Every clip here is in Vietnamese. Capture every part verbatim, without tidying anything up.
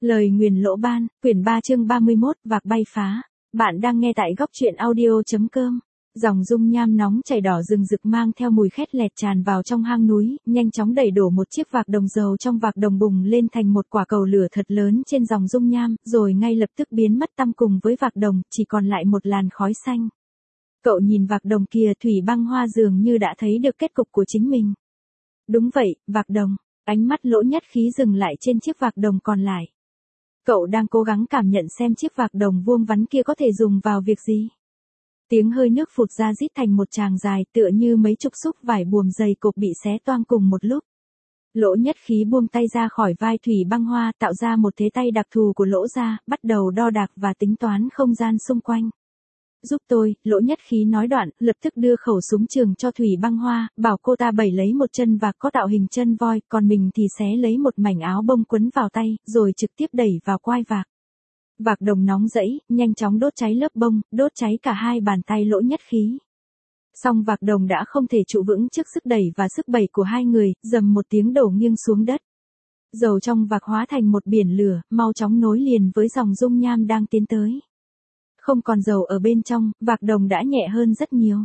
Lời nguyền lỗ ban, quyển ba chương ba mươi mốt, vạc bay phá. Bạn đang nghe tại góc truyện audio.com. Dòng dung nham nóng chảy đỏ rừng rực mang theo mùi khét lẹt tràn vào trong hang núi, nhanh chóng đẩy đổ một chiếc vạc đồng dầu trong vạc đồng bùng lên thành một quả cầu lửa thật lớn trên dòng dung nham, rồi ngay lập tức biến mất tăm cùng với vạc đồng, chỉ còn lại một làn khói xanh. Cậu nhìn vạc đồng kia, Thủy Băng Hoa dường như đã thấy được kết cục của chính mình. Đúng vậy, vạc đồng. Ánh mắt Lỗ Nhất Khí dừng lại trên chiếc vạc đồng còn lại. Cậu đang cố gắng cảm nhận xem chiếc vạc đồng vuông vắn kia có thể dùng vào việc gì. Tiếng hơi nước phụt ra rít thành một tràng dài, tựa như mấy chục xúc vải buồm dày cộp bị xé toang cùng một lúc. Lỗ Nhất Khí buông tay ra khỏi vai Thủy Băng Hoa, tạo ra một thế tay đặc thù của lỗ ra, bắt đầu đo đạc và tính toán không gian xung quanh. Giúp tôi, Lỗ Nhất Khí nói đoạn, lập tức đưa khẩu súng trường cho Thủy Băng Hoa, bảo cô ta bẩy lấy một chân vạc có tạo hình chân voi, còn mình thì xé lấy một mảnh áo bông quấn vào tay, rồi trực tiếp đẩy vào quai vạc. Vạc đồng nóng rẫy, nhanh chóng đốt cháy lớp bông, đốt cháy cả hai bàn tay Lỗ Nhất Khí. Song vạc đồng đã không thể trụ vững trước sức đẩy và sức bẩy của hai người, dầm một tiếng đổ nghiêng xuống đất. Dầu trong vạc hóa thành một biển lửa, mau chóng nối liền với dòng dung nham đang tiến tới. Không còn dầu ở bên trong, vạc đồng đã nhẹ hơn rất nhiều.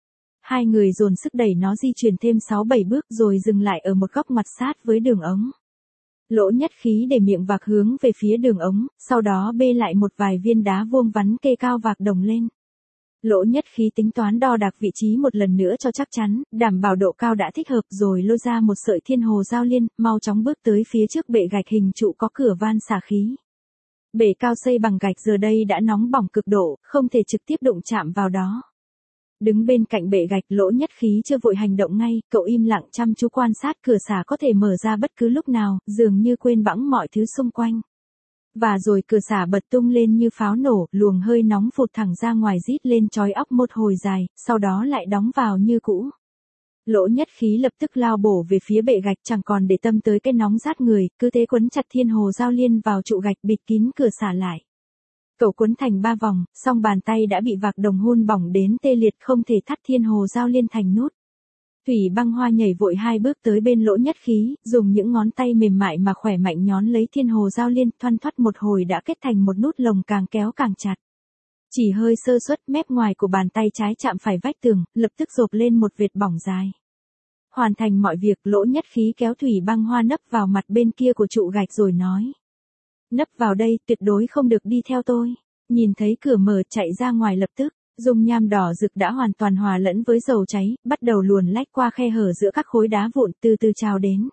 Hai người dồn sức đẩy nó di chuyển thêm sáu bảy bước rồi dừng lại ở một góc mặt sát với đường ống. Lỗ Nhất Khí để miệng vạc hướng về phía đường ống, sau đó bê lại một vài viên đá vuông vắn kê cao vạc đồng lên. Lỗ Nhất Khí tính toán đo đạc vị trí một lần nữa cho chắc chắn, đảm bảo độ cao đã thích hợp rồi lôi ra một sợi thiên hồ giao liên, mau chóng bước tới phía trước bệ gạch hình trụ có cửa van xả khí. Bể cao xây bằng gạch giờ đây đã nóng bỏng cực độ, không thể trực tiếp đụng chạm vào đó. Đứng bên cạnh bệ gạch, Lỗ Nhất Khí chưa vội hành động ngay, cậu im lặng chăm chú quan sát cửa xả có thể mở ra bất cứ lúc nào, dường như quên bẵng mọi thứ xung quanh. Và rồi cửa xả bật tung lên như pháo nổ, luồng hơi nóng phụt thẳng ra ngoài rít lên chói óc một hồi dài, sau đó lại đóng vào như cũ. Lỗ Nhất Khí lập tức lao bổ về phía bệ gạch, chẳng còn để tâm tới cái nóng rát người, cứ thế quấn chặt thiên hồ giao liên vào trụ gạch, bịt kín cửa xả lại. Cậu quấn thành ba vòng, song bàn tay đã bị vạc đồng hun bỏng đến tê liệt, không thể thắt thiên hồ giao liên thành nút. Thủy Băng Hoa nhảy vội hai bước tới bên Lỗ Nhất Khí, dùng những ngón tay mềm mại mà khỏe mạnh nhón lấy thiên hồ giao liên, thoăn thoắt một hồi đã kết thành một nút lồng, càng kéo càng chặt. Chỉ hơi sơ suất, mép ngoài của bàn tay trái chạm phải vách tường, lập tức rộp lên một vệt bỏng dài. Hoàn thành mọi việc, Lỗ Nhất Khí kéo Thủy Băng Hoa nấp vào mặt bên kia của trụ gạch rồi nói. Nấp vào đây, tuyệt đối không được đi theo tôi. Nhìn thấy cửa mở, chạy ra ngoài lập tức. Dung nham đỏ rực đã hoàn toàn hòa lẫn với dầu cháy, bắt đầu luồn lách qua khe hở giữa các khối đá vụn, từ từ trào đến.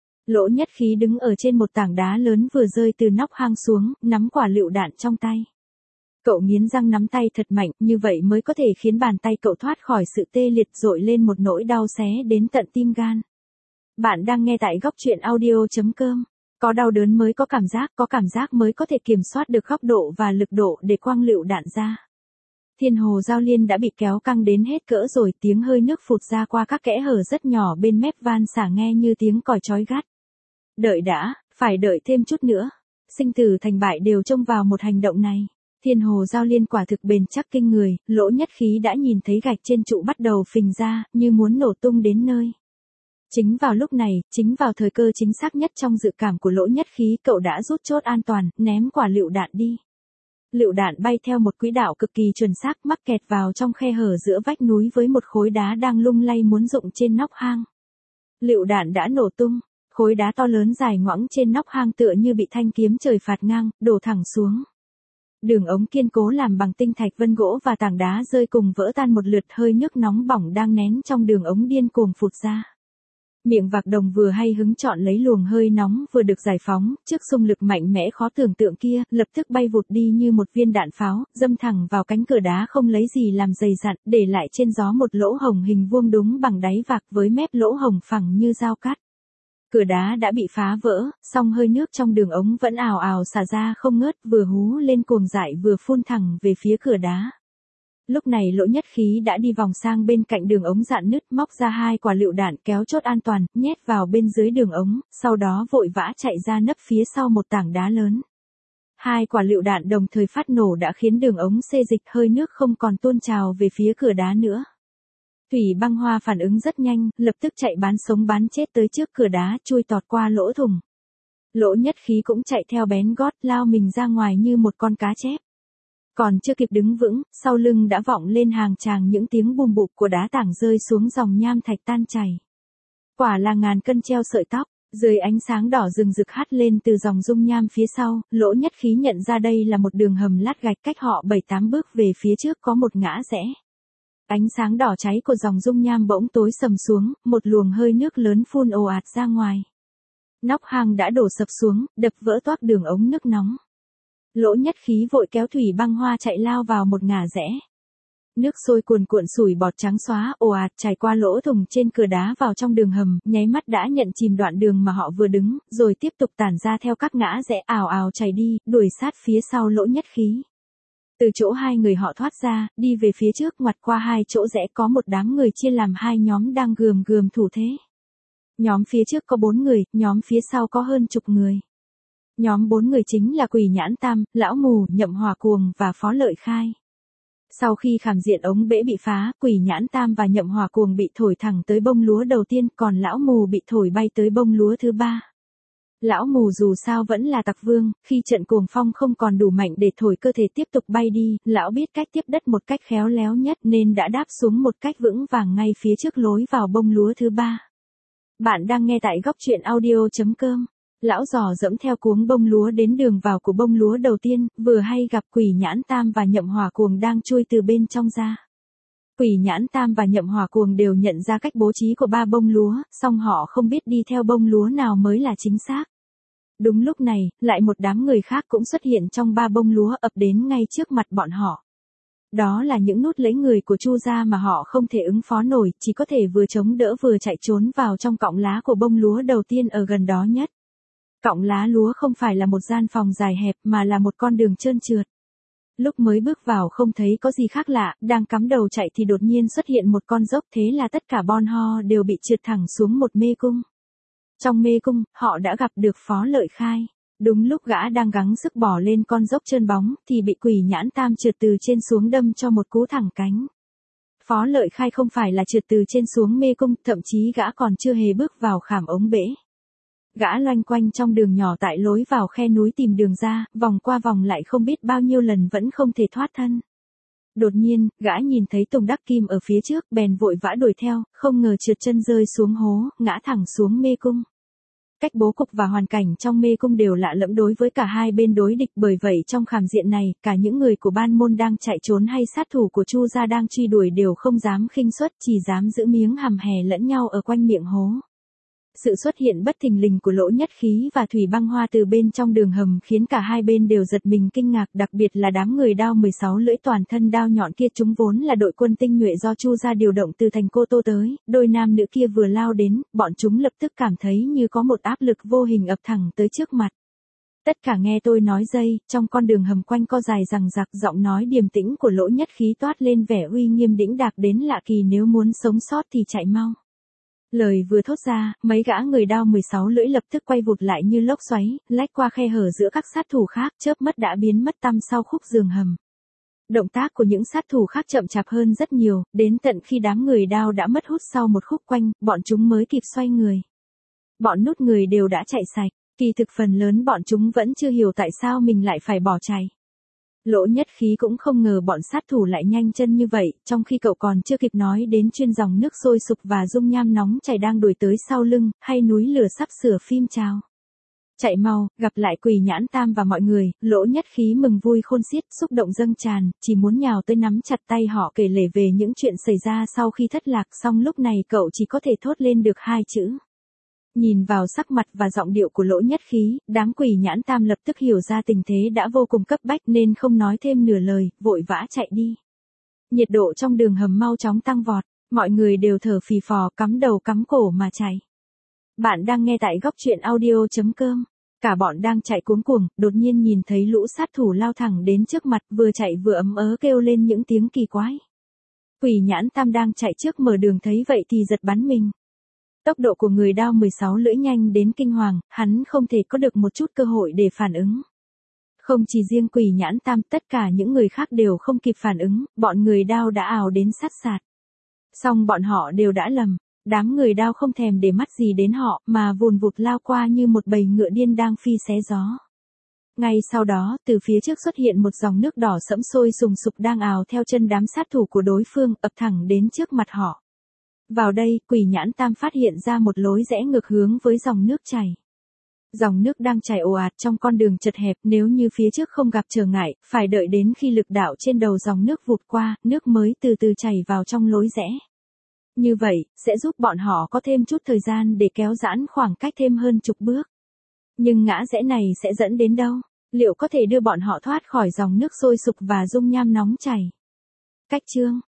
Lỗ Nhất Khí đứng ở trên một tảng đá lớn vừa rơi từ nóc hang xuống, nắm quả lựu đạn trong tay. Cậu nghiến răng nắm tay thật mạnh, như vậy mới có thể khiến bàn tay cậu thoát khỏi sự tê liệt, dội lên một nỗi đau xé đến tận tim gan. Bạn đang nghe tại góc truyện audio.com. Có đau đớn mới có cảm giác, có cảm giác mới có thể kiểm soát được góc độ và lực độ để quăng lựu đạn ra. Thiên hồ giao liên đã bị kéo căng đến hết cỡ rồi, tiếng hơi nước phụt ra qua các kẽ hở rất nhỏ bên mép van xả nghe như tiếng còi chói gắt. Đợi đã, phải đợi thêm chút nữa. Sinh tử thành bại đều trông vào một hành động này. Thiên hồ giao liên quả thực bền chắc kinh người, Lỗ Nhất Khí đã nhìn thấy gạch trên trụ bắt đầu phình ra, như muốn nổ tung đến nơi. Chính vào lúc này, chính vào thời cơ chính xác nhất trong dự cảm của Lỗ Nhất Khí, cậu đã rút chốt an toàn, ném quả lựu đạn đi. Lựu đạn bay theo một quỹ đạo cực kỳ chuẩn xác, mắc kẹt vào trong khe hở giữa vách núi với một khối đá đang lung lay muốn rụng trên nóc hang. Lựu đạn đã nổ tung, khối đá to lớn dài ngoẵng trên nóc hang tựa như bị thanh kiếm trời phạt ngang, đổ thẳng xuống. Đường ống kiên cố làm bằng tinh thạch, vân gỗ và tảng đá rơi cùng vỡ tan một lượt, hơi nước nóng bỏng đang nén trong đường ống điên cuồng phụt ra. Miệng vạc đồng vừa hay hứng chọn lấy luồng hơi nóng vừa được giải phóng, trước xung lực mạnh mẽ khó tưởng tượng kia, lập tức bay vụt đi như một viên đạn pháo, dâm thẳng vào cánh cửa đá không lấy gì làm dày dặn, để lại trên gió một lỗ hổng hình vuông đúng bằng đáy vạc với mép lỗ hổng phẳng như dao cắt. Cửa đá đã bị phá vỡ, song hơi nước trong đường ống vẫn ào ào xả ra không ngớt, vừa hú lên cuồng dại vừa phun thẳng về phía cửa đá. Lúc này Lỗ Nhất Khí đã đi vòng sang bên cạnh đường ống rạn nứt, móc ra hai quả lựu đạn kéo chốt an toàn, nhét vào bên dưới đường ống, sau đó vội vã chạy ra nấp phía sau một tảng đá lớn. Hai quả lựu đạn đồng thời phát nổ đã khiến đường ống xê dịch, hơi nước không còn tuôn trào về phía cửa đá nữa. Thủy Băng Hoa phản ứng rất nhanh, lập tức chạy bán sống bán chết tới trước cửa đá, chui tọt qua lỗ thủng. Lỗ Nhất Khí cũng chạy theo bén gót lao mình ra ngoài như một con cá chép. Còn chưa kịp đứng vững, sau lưng đã vọng lên hàng tràng những tiếng bùm bụp của đá tảng rơi xuống dòng nham thạch tan chảy. Quả là ngàn cân treo sợi tóc, dưới ánh sáng đỏ rừng rực hắt lên từ dòng dung nham phía sau, Lỗ Nhất Khí nhận ra đây là một đường hầm lát gạch cách họ bảy tám bước về phía trước có một ngã rẽ. Ánh sáng đỏ cháy của dòng dung nham bỗng tối sầm xuống, một luồng hơi nước lớn phun ồ ạt ra ngoài. Nóc hang đã đổ sập xuống, đập vỡ toác đường ống nước nóng. Lỗ Nhất Khí vội kéo Thủy Băng Hoa chạy lao vào một ngả rẽ. Nước sôi cuồn cuộn sủi bọt trắng xóa ồ ạt chảy qua lỗ thủng trên cửa đá vào trong đường hầm, nháy mắt đã nhận chìm đoạn đường mà họ vừa đứng, rồi tiếp tục tản ra theo các ngã rẽ ào ào chảy đi, đuổi sát phía sau Lỗ Nhất Khí. Từ chỗ hai người họ thoát ra, đi về phía trước ngoặt qua hai chỗ rẽ có một đám người chia làm hai nhóm đang gườm gườm thủ thế. Nhóm phía trước có bốn người, nhóm phía sau có hơn chục người. Nhóm bốn người chính là Quỷ Nhãn Tam, Lão Mù, Nhậm Hỏa Cuồng và Phó Lợi Khai. Sau khi khảm diện ống bể bị phá, Quỷ Nhãn Tam và Nhậm Hỏa Cuồng bị thổi thẳng tới bông lúa đầu tiên, còn Lão Mù bị thổi bay tới bông lúa thứ ba. Lão Mù dù sao vẫn là tặc vương, khi trận cuồng phong không còn đủ mạnh để thổi cơ thể tiếp tục bay đi, lão biết cách tiếp đất một cách khéo léo nhất nên đã đáp xuống một cách vững vàng ngay phía trước lối vào bông lúa thứ ba. Bạn đang nghe tại góc truyện audio chấm com. Lão Giò dẫm theo cuống bông lúa đến đường vào của bông lúa đầu tiên, vừa hay gặp Quỷ Nhãn Tam và Nhậm Hỏa Cuồng đang chui từ bên trong ra. Quỷ Nhãn Tam và Nhậm Hỏa Cuồng đều nhận ra cách bố trí của ba bông lúa, song họ không biết đi theo bông lúa nào mới là chính xác. Đúng lúc này, lại một đám người khác cũng xuất hiện trong ba bông lúa ập đến ngay trước mặt bọn họ. Đó là những nút lấy người của Chu gia mà họ không thể ứng phó nổi, chỉ có thể vừa chống đỡ vừa chạy trốn vào trong cọng lá của bông lúa đầu tiên ở gần đó nhất. Cọng lá lúa không phải là một gian phòng dài hẹp mà là một con đường trơn trượt. Lúc mới bước vào không thấy có gì khác lạ, đang cắm đầu chạy thì đột nhiên xuất hiện một con dốc, thế là tất cả bon ho đều bị trượt thẳng xuống một mê cung. Trong mê cung, họ đã gặp được Phó Lợi Khai. Đúng lúc gã đang gắng sức bỏ lên con dốc trơn bóng, thì bị Quỷ Nhãn Tam trượt từ trên xuống đâm cho một cú thẳng cánh. Phó Lợi Khai không phải là trượt từ trên xuống mê cung, thậm chí gã còn chưa hề bước vào khảm ống bể. Gã loanh quanh trong đường nhỏ tại lối vào khe núi tìm đường ra, vòng qua vòng lại không biết bao nhiêu lần vẫn không thể thoát thân. Đột nhiên, gã nhìn thấy Tùng Đắc Kim ở phía trước, bèn vội vã đuổi theo, không ngờ trượt chân rơi xuống hố, ngã thẳng xuống mê cung. Cách bố cục và hoàn cảnh trong mê cung đều lạ lẫm đối với cả hai bên đối địch, bởi vậy trong khảm diện này, cả những người của ban môn đang chạy trốn hay sát thủ của Chu gia đang truy đuổi đều không dám khinh suất, chỉ dám giữ miếng hầm hè lẫn nhau ở quanh miệng hố. Sự xuất hiện bất thình lình của Lỗ Nhất Khí và Thủy Băng Hoa từ bên trong đường hầm khiến cả hai bên đều giật mình kinh ngạc, đặc biệt là đám người đao mười sáu lưỡi toàn thân đao nhọn kia, chúng vốn là đội quân tinh nhuệ do Chu gia điều động từ thành Cô Tô tới, đôi nam nữ kia vừa lao đến, bọn chúng lập tức cảm thấy như có một áp lực vô hình ập thẳng tới trước mặt. Tất cả nghe tôi nói dây, trong con đường hầm quanh co dài rằng rạc, giọng nói điềm tĩnh của Lỗ Nhất Khí toát lên vẻ uy nghiêm đĩnh đạc đến lạ kỳ, nếu muốn sống sót thì chạy mau. Lời vừa thốt ra, mấy gã người đao mười sáu lưỡi lập tức quay vụt lại như lốc xoáy, lách qua khe hở giữa các sát thủ khác, chớp mắt đã biến mất tăm sau khúc giường hầm. Động tác của những sát thủ khác chậm chạp hơn rất nhiều, đến tận khi đám người đao đã mất hút sau một khúc quanh, bọn chúng mới kịp xoay người. Bọn nút người đều đã chạy sạch, kỳ thực phần lớn bọn chúng vẫn chưa hiểu tại sao mình lại phải bỏ chạy. Lỗ Nhất Khí cũng không ngờ bọn sát thủ lại nhanh chân như vậy, trong khi cậu còn chưa kịp nói đến chuyên dòng nước sôi sục và dung nham nóng chảy đang đuổi tới sau lưng, hay núi lửa sắp sửa phim trào. Chạy mau, gặp lại Quỷ Nhãn Tam và mọi người, Lỗ Nhất Khí mừng vui khôn xiết, xúc động dâng tràn, chỉ muốn nhào tới nắm chặt tay họ kể lể về những chuyện xảy ra sau khi thất lạc, song lúc này cậu chỉ có thể thốt lên được hai chữ. Nhìn vào sắc mặt và giọng điệu của Lỗ Nhất Khí, đám Quỷ Nhãn Tam lập tức hiểu ra tình thế đã vô cùng cấp bách nên không nói thêm nửa lời, vội vã chạy đi. Nhiệt độ trong đường hầm mau chóng tăng vọt, mọi người đều thở phì phò, cắm đầu cắm cổ mà chạy. Bạn đang nghe tại góc truyện audio chấm com. Cả bọn đang chạy cuống cuồng, đột nhiên nhìn thấy lũ sát thủ lao thẳng đến trước mặt, vừa chạy vừa ấm ớ kêu lên những tiếng kỳ quái. Quỷ Nhãn Tam đang chạy trước mở đường thấy vậy thì giật bắn mình. Tốc độ của người đao mười sáu lưỡi nhanh đến kinh hoàng, hắn không thể có được một chút cơ hội để phản ứng. Không chỉ riêng Quỷ Nhãn Tam, tất cả những người khác đều không kịp phản ứng, bọn người đao đã ào đến sát sạt. Song bọn họ đều đã lầm, đám người Đao không thèm để mắt gì đến họ, mà vùn vụt lao qua như một bầy ngựa điên đang phi xé gió. Ngay sau đó, từ phía trước xuất hiện một dòng nước đỏ sẫm sôi sùng sục đang ào theo chân đám sát thủ của đối phương, ập thẳng đến trước mặt họ. Vào đây, Quỷ Nhãn Tam phát hiện ra một lối rẽ ngược hướng với dòng nước chảy. Dòng nước đang chảy ồ ạt trong con đường chật hẹp, nếu như phía trước không gặp trở ngại, phải đợi đến khi lực đạo trên đầu dòng nước vụt qua, nước mới từ từ chảy vào trong lối rẽ. Như vậy, sẽ giúp bọn họ có thêm chút thời gian để kéo giãn khoảng cách thêm hơn chục bước. Nhưng ngã rẽ này sẽ dẫn đến đâu? Liệu có thể đưa bọn họ thoát khỏi dòng nước sôi sục và dung nham nóng chảy? Cách chương